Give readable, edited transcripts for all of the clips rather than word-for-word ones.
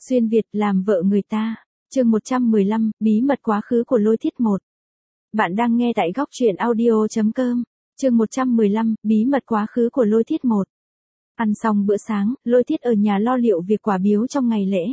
Xuyên Việt làm vợ người ta. Chương 115, bí mật quá khứ của Lôi Thiết 1. Bạn đang nghe tại góc truyện audio.com. Chương 115, bí mật quá khứ của Lôi Thiết 1. Ăn xong bữa sáng, Lôi Thiết ở nhà lo liệu việc quả biếu trong ngày lễ.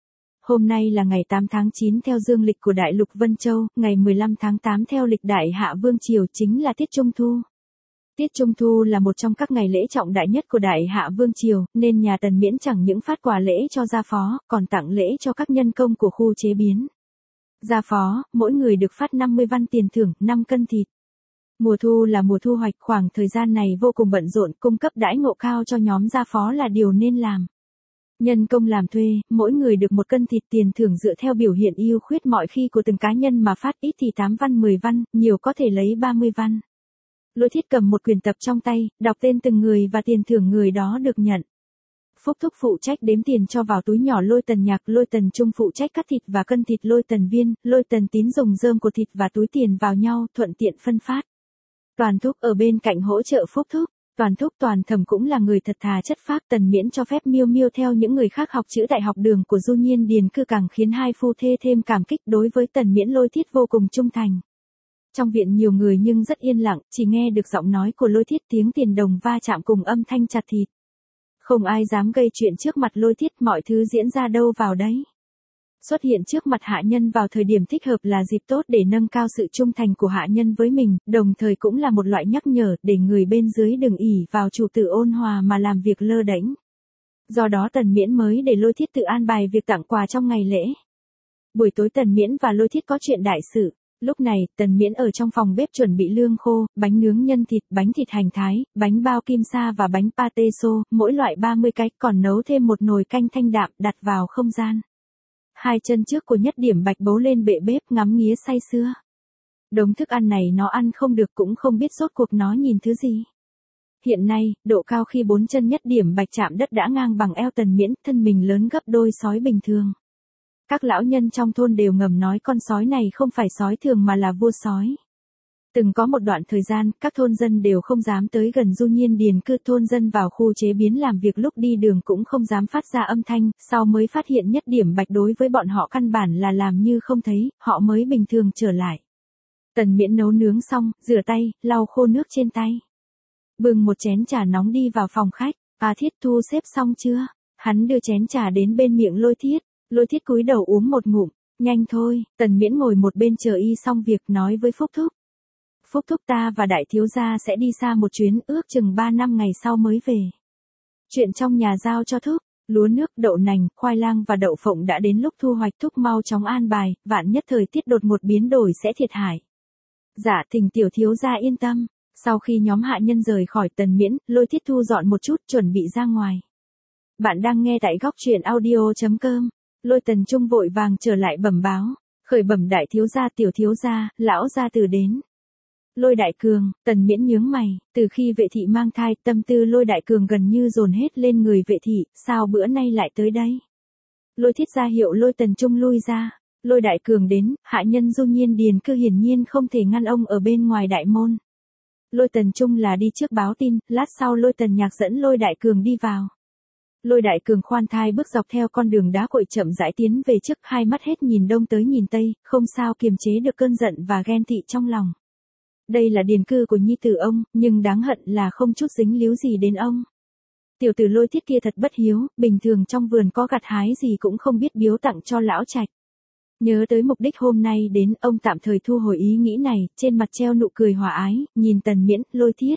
Hôm nay là ngày 8 tháng 9 theo dương lịch của Đại lục Vân Châu, ngày 15 tháng 8 theo lịch Đại Hạ Vương Triều chính là tiết Trung Thu. Tiết Trung Thu là một trong các ngày lễ trọng đại nhất của Đại Hạ Vương Triều, nên nhà Tần Miễn chẳng những phát quà lễ cho gia phó, còn tặng lễ cho các nhân công của khu chế biến. Gia phó, mỗi người được phát 50 văn tiền thưởng, 5 cân thịt. Mùa thu là mùa thu hoạch, khoảng thời gian này vô cùng bận rộn, cung cấp đãi ngộ cao cho nhóm gia phó là điều nên làm. Nhân công làm thuê, mỗi người được 1 cân thịt tiền thưởng dựa theo biểu hiện ưu khuyết mọi khi của từng cá nhân mà phát, ít thì 8 văn 10 văn, nhiều có thể lấy 30 văn. Lôi Thiết cầm một quyển tập trong tay, đọc tên từng người và tiền thưởng người đó được nhận. Phúc Thúc phụ trách đếm tiền cho vào túi nhỏ Lôi Tần Nhạc, Lôi Tần Trung phụ trách cắt thịt và cân thịt, Lôi Tần Viên, Lôi Tần Tín dùng rơm của thịt và túi tiền vào nhau, thuận tiện phân phát. Toàn Thúc ở bên cạnh hỗ trợ Phúc Thúc. Toàn Thúc Toàn Thẩm cũng là người thật thà chất phác. Tần Miễn cho phép Miêu Miêu theo những người khác học chữ tại học đường của Du Nhiên Điền Cư càng khiến hai phu thê thêm cảm kích. Đối với Tần Miễn, Lôi Thiết vô cùng trung thành. Trong viện nhiều người nhưng rất yên lặng, chỉ nghe được giọng nói của Lôi Thiết, tiếng tiền đồng va chạm cùng âm thanh chặt thịt. Không ai dám gây chuyện trước mặt Lôi Thiết, mọi thứ diễn ra đâu vào đấy. Xuất hiện trước mặt hạ nhân vào thời điểm thích hợp là dịp tốt để nâng cao sự trung thành của hạ nhân với mình, đồng thời cũng là một loại nhắc nhở để người bên dưới đừng ỷ vào chủ tử ôn hòa mà làm việc lơ đễnh. Do đó Tần Miễn mới để Lôi Thiết tự an bài việc tặng quà trong ngày lễ. Buổi tối Tần Miễn và Lôi Thiết có chuyện đại sự. Lúc này, Tần Miễn ở trong phòng bếp chuẩn bị lương khô, bánh nướng nhân thịt, bánh thịt hành thái, bánh bao kim sa và bánh pate xô, mỗi loại 30 cái, còn nấu thêm một nồi canh thanh đạm đặt vào không gian. Hai chân trước của Nhất Điểm Bạch bấu lên bệ bếp ngắm nghía say sưa. Đống thức ăn này nó ăn không được cũng không biết rốt cuộc nó nhìn thứ gì. Hiện nay, độ cao khi 4 chân Nhất Điểm Bạch chạm đất đã ngang bằng eo Tần Miễn, thân mình lớn gấp đôi sói bình thường. Các lão nhân trong thôn đều ngầm nói con sói này không phải sói thường mà là vua sói. Từng có một đoạn thời gian, các thôn dân đều không dám tới gần Du Nhiên Điền Cư, thôn dân vào khu chế biến làm việc lúc đi đường cũng không dám phát ra âm thanh, sau mới phát hiện Nhất Điểm Bạch đối với bọn họ căn bản là làm như không thấy, họ mới bình thường trở lại. Tần Miễn nấu nướng xong, rửa tay, lau khô nước trên tay. Bưng một chén trà nóng đi vào phòng khách, Thiết thu xếp xong chưa? Hắn đưa chén trà đến bên miệng Lôi Thiết. Lôi Thiết cúi đầu uống một ngụm, nhanh thôi. Tần Miễn ngồi một bên chờ y xong việc nói với Phúc Thúc. Phúc Thúc, ta và đại thiếu gia sẽ đi xa một chuyến, ước chừng 3 năm ngày sau mới về. Chuyện trong nhà giao cho Thúc, lúa nước, đậu nành, khoai lang và đậu phộng đã đến lúc thu hoạch, Thúc mau chóng an bài, vạn nhất thời tiết đột ngột biến đổi sẽ thiệt hại. Dạ thỉnh tiểu thiếu gia yên tâm. Sau khi nhóm hạ nhân rời khỏi Tần Miễn, Lôi Thiết thu dọn một chút chuẩn bị ra ngoài. Bạn đang nghe tại góc truyện audio.com. Lôi Tần Trung vội vàng trở lại bẩm báo, khởi bẩm đại thiếu gia, tiểu thiếu gia, lão gia tử đến. Lôi Đại Cường. Tần Miễn nhướng mày, từ khi Vệ thị mang thai, tâm tư Lôi Đại Cường gần như dồn hết lên người Vệ thị, sao bữa nay lại tới đây? Lôi Thiết ra hiệu Lôi Tần Trung lui ra. Lôi Đại Cường đến, hạ nhân Du Nhiên Điền Cư hiển nhiên không thể ngăn ông ở bên ngoài đại môn. Lôi Tần Trung là đi trước báo tin, lát sau Lôi Tần Nhạc dẫn Lôi Đại Cường đi vào. Lôi Đại Cường khoan thai bước dọc theo con đường đá cội chậm rãi tiến về trước, hai mắt hết nhìn đông tới nhìn tây, không sao kiềm chế được cơn giận và ghen tị trong lòng. Đây là điền cư của nhi tử ông, nhưng đáng hận là không chút dính líu gì đến ông. Tiểu tử Lôi Thiết kia thật bất hiếu, bình thường trong vườn có gặt hái gì cũng không biết biếu tặng cho lão trạch. Nhớ tới mục đích hôm nay đến, ông tạm thời thu hồi ý nghĩ này, trên mặt treo nụ cười hòa ái, nhìn Tần Miễn, Lôi Thiết.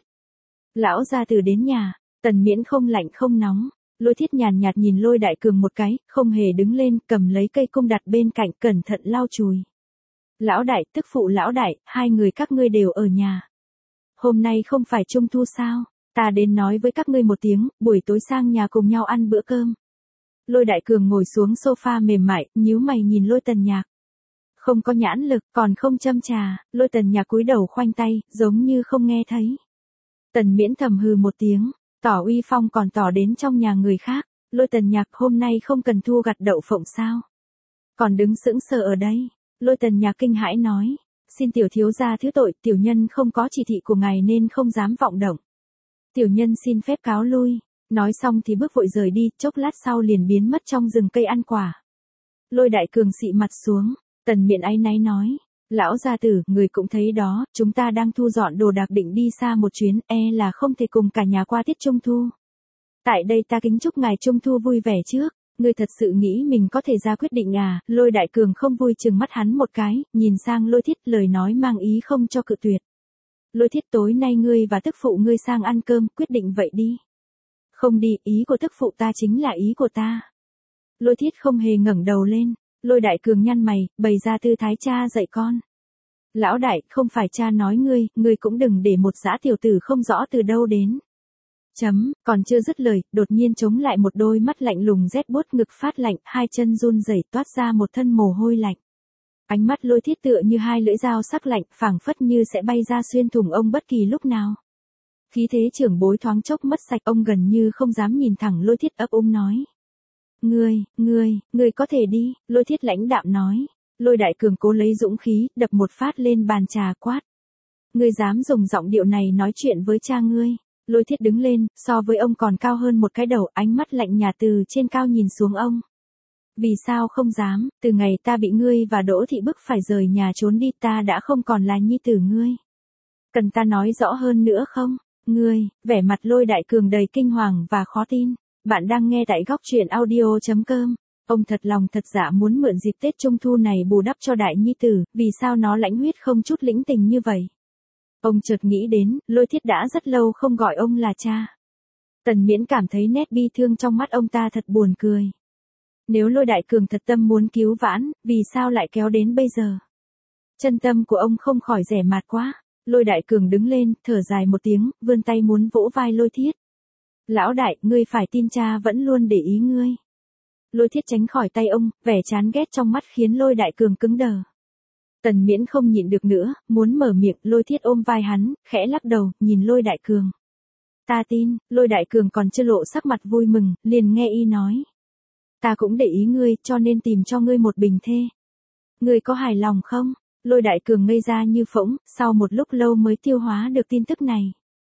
Lão gia tử đến nhà. Tần Miễn không lạnh không nóng. Lôi Thiết nhàn nhạt nhìn Lôi Đại Cường một cái, không hề đứng lên, cầm lấy cây cung đặt bên cạnh, cẩn thận lau chùi. Lão đại, tức phụ lão đại, hai người các ngươi đều ở nhà. Hôm nay không phải Trung Thu sao? Ta đến nói với các ngươi một tiếng, buổi tối sang nhà cùng nhau ăn bữa cơm. Lôi Đại Cường ngồi xuống sofa mềm mại, nhíu mày nhìn Lôi Tần Nhạc. Không có nhãn lực, còn không châm trà. Lôi Tần Nhạc cúi đầu khoanh tay, giống như không nghe thấy. Tần Miễn thầm hừ một tiếng. Tỏ uy phong còn tỏ đến trong nhà người khác. Lôi Tần Nhạc, hôm nay không cần thu gặt đậu phộng sao? Còn đứng sững sờ ở đây. Lôi Tần Nhạc kinh hãi nói. Xin tiểu thiếu gia thứ tội, tiểu nhân không có chỉ thị của ngài nên không dám vọng động. Tiểu nhân xin phép cáo lui. Nói xong thì bước vội rời đi, chốc lát sau liền biến mất trong rừng cây ăn quả. Lôi Đại Cường xị mặt xuống, Tần Miễn áy náy nói. Lão gia tử, người cũng thấy đó, chúng ta đang thu dọn đồ đạc định đi xa một chuyến, là không thể cùng cả nhà qua tiết Trung Thu. Tại đây ta kính chúc ngài Trung Thu vui vẻ trước, ngươi thật sự nghĩ mình có thể ra quyết định à? Lôi Đại Cường không vui trừng mắt hắn một cái, nhìn sang Lôi Thiết, lời nói mang ý không cho cự tuyệt. Lôi Thiết, tối nay ngươi và tức phụ ngươi sang ăn cơm, quyết định vậy đi. Không đi, ý của tức phụ ta chính là ý của ta. Lôi Thiết không hề ngẩng đầu lên. Lôi Đại Cường nhăn mày, bày ra tư thái cha dạy con. Lão đại, không phải cha nói ngươi cũng đừng để một dã tiểu tử không rõ từ đâu đến. Còn chưa dứt lời, đột nhiên chống lại một đôi mắt lạnh lùng rét buốt, ngực phát lạnh, hai chân run rẩy toát ra một thân mồ hôi lạnh. Ánh mắt Lôi Thiết tựa như hai lưỡi dao sắc lạnh, phảng phất như sẽ bay ra xuyên thủng ông bất kỳ lúc nào. Khí thế trưởng bối thoáng chốc mất sạch, ông gần như không dám nhìn thẳng Lôi Thiết, ấp úng nói. Ngươi có thể đi, Lôi Thiết lãnh đạm nói. Lôi Đại Cường cố lấy dũng khí, đập một phát lên bàn trà quát. Ngươi dám dùng giọng điệu này nói chuyện với cha ngươi. Lôi Thiết đứng lên, so với ông còn cao hơn một cái đầu, ánh mắt lạnh nhạt từ trên cao nhìn xuống ông. Vì sao không dám, từ ngày ta bị ngươi và Đỗ Thị bức phải rời nhà trốn đi, ta đã không còn là nhi tử ngươi. Cần ta nói rõ hơn nữa không? Vẻ mặt Lôi Đại Cường đầy kinh hoàng và khó tin. Bạn đang nghe tại góc truyện audio.com. Ông thật lòng thật dạ muốn mượn dịp Tết Trung Thu này bù đắp cho đại nhi tử, vì sao nó lãnh huyết không chút lĩnh tình như vậy. Ông chợt nghĩ đến, Lôi Thiết đã rất lâu không gọi ông là cha. Tần Miễn cảm thấy nét bi thương trong mắt ông ta thật buồn cười. Nếu Lôi Đại Cường thật tâm muốn cứu vãn, vì sao lại kéo đến bây giờ? Chân tâm của ông không khỏi rẻ mạt quá. Lôi Đại Cường đứng lên, thở dài một tiếng, vươn tay muốn vỗ vai Lôi Thiết. Lão đại, ngươi phải tin cha vẫn luôn để ý ngươi. Lôi Thiết tránh khỏi tay ông, vẻ chán ghét trong mắt khiến Lôi Đại Cường cứng đờ. Tần Miễn không nhịn được nữa, muốn mở miệng, Lôi Thiết ôm vai hắn, khẽ lắc đầu, nhìn Lôi Đại Cường. Ta tin, Lôi Đại Cường còn chưa lộ sắc mặt vui mừng, liền nghe y nói. Ta cũng để ý ngươi, cho nên tìm cho ngươi một bình thê. Ngươi có hài lòng không? Lôi Đại Cường ngây ra như phỗng, sau một lúc lâu mới tiêu hóa được tin tức này.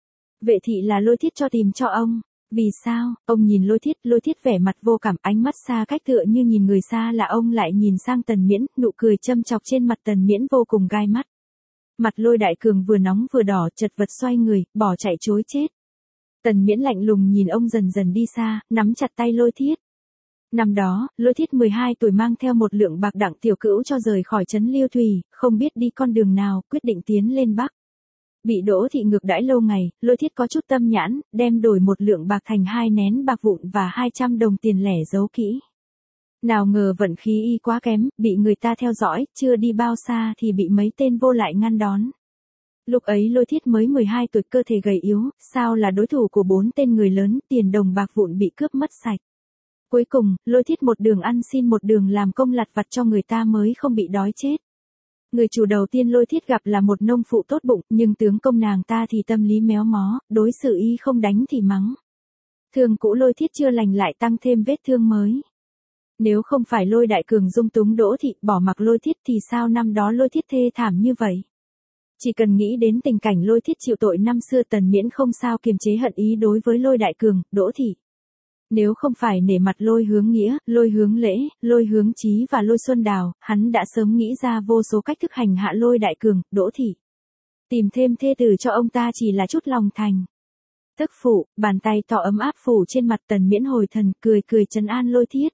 Vệ thị là Lôi Thiết cho tìm cho ông. Vì sao? Ông nhìn Lôi Thiết vẻ mặt vô cảm, ánh mắt xa cách tựa như nhìn người xa là ông lại nhìn sang Tần Miễn, nụ cười châm chọc trên mặt Tần Miễn vô cùng gai mắt. Mặt Lôi Đại Cường vừa nóng vừa đỏ, chật vật xoay người, bỏ chạy trối chết. Tần Miễn lạnh lùng nhìn ông dần dần đi xa, nắm chặt tay Lôi Thiết. Năm đó, Lôi Thiết 12 tuổi mang theo một lượng bạc Đặng tiểu cữu cho rời khỏi trấn Liêu Thủy, không biết đi con đường nào, quyết định tiến lên Bắc. Bị Đỗ Thị ngược đãi lâu ngày, Lôi Thiết có chút tâm nhãn, đem đổi một lượng bạc thành 2 nén bạc vụn và 200 đồng tiền lẻ giấu kỹ. Nào ngờ vận khí y quá kém, bị người ta theo dõi, chưa đi bao xa thì bị mấy tên vô lại ngăn đón. Lúc ấy Lôi Thiết mới 12 tuổi, cơ thể gầy yếu, sao là đối thủ của 4 tên người lớn, tiền đồng bạc vụn bị cướp mất sạch. Cuối cùng, Lôi Thiết một đường ăn xin một đường làm công lặt vặt cho người ta mới không bị đói chết. Người chủ đầu tiên Lôi Thiết gặp là một nông phụ tốt bụng, nhưng tướng công nàng ta thì tâm lý méo mó, đối xử y không đánh thì mắng. Thương cũ Lôi Thiết chưa lành lại tăng thêm vết thương mới. Nếu không phải Lôi Đại Cường dung túng Đỗ Thị bỏ mặc Lôi Thiết thì sao năm đó Lôi Thiết thê thảm như vậy? Chỉ cần nghĩ đến tình cảnh Lôi Thiết chịu tội năm xưa, Tần Miễn không sao kiềm chế hận ý đối với Lôi Đại Cường, Đỗ Thị. Nếu không phải nể mặt Lôi Hướng Nghĩa, Lôi Hướng Lễ, Lôi Hướng Chí và Lôi Xuân Đào, hắn đã sớm nghĩ ra vô số cách thức hành hạ Lôi Đại Cường, Đỗ Thị. Tìm thêm thê tử cho ông ta chỉ là chút lòng thành. Tức phụ, bàn tay to ấm áp phủ trên mặt Tần Miễn hồi thần, cười trấn an Lôi Thiết.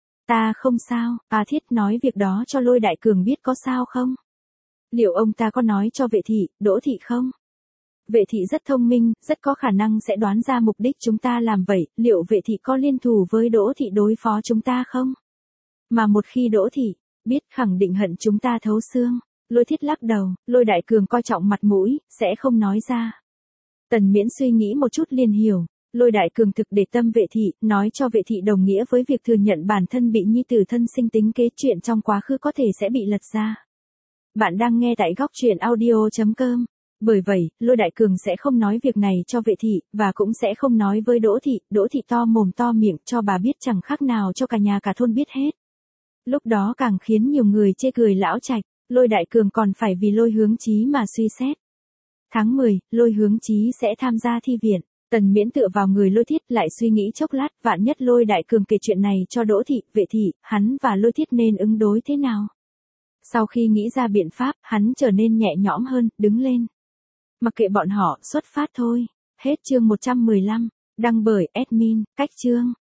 Ta không sao, Thiết nói việc đó cho Lôi Đại Cường biết có sao không? Liệu ông ta có nói cho Vệ Thị, Đỗ Thị không? Vệ Thị rất thông minh, rất có khả năng sẽ đoán ra mục đích chúng ta làm vậy, liệu Vệ Thị có liên thủ với Đỗ Thị đối phó chúng ta không? Mà một khi Đỗ Thị biết, khẳng định hận chúng ta thấu xương. Lôi Thiết lắc đầu, Lôi Đại Cường coi trọng mặt mũi, sẽ không nói ra. Tần Miễn suy nghĩ một chút liền hiểu, Lôi Đại Cường thực để tâm Vệ Thị, nói cho Vệ Thị đồng nghĩa với việc thừa nhận bản thân bị nhi tử thân sinh tính kế, chuyện trong quá khứ có thể sẽ bị lật ra. Bạn đang nghe tại góc truyện audio.com. Bởi vậy, Lôi Đại Cường sẽ không nói việc này cho Vệ Thị, và cũng sẽ không nói với Đỗ Thị to mồm to miệng cho bà biết, chẳng khác nào cho cả nhà cả thôn biết hết. Lúc đó càng khiến nhiều người chê cười lão Trạch, Lôi Đại Cường còn phải vì Lôi Hướng Chí mà suy xét. Tháng 10, Lôi Hướng Chí sẽ tham gia thi viện. Tần Miễn tựa vào người Lôi Thiết lại suy nghĩ chốc lát, vạn nhất Lôi Đại Cường kể chuyện này cho Đỗ Thị, Vệ Thị, hắn và Lôi Thiết nên ứng đối thế nào? Sau khi nghĩ ra biện pháp, hắn trở nên nhẹ nhõm hơn, đứng lên. Mặc kệ bọn họ, xuất phát thôi. Hết chương 115, đăng bởi admin, cách chương.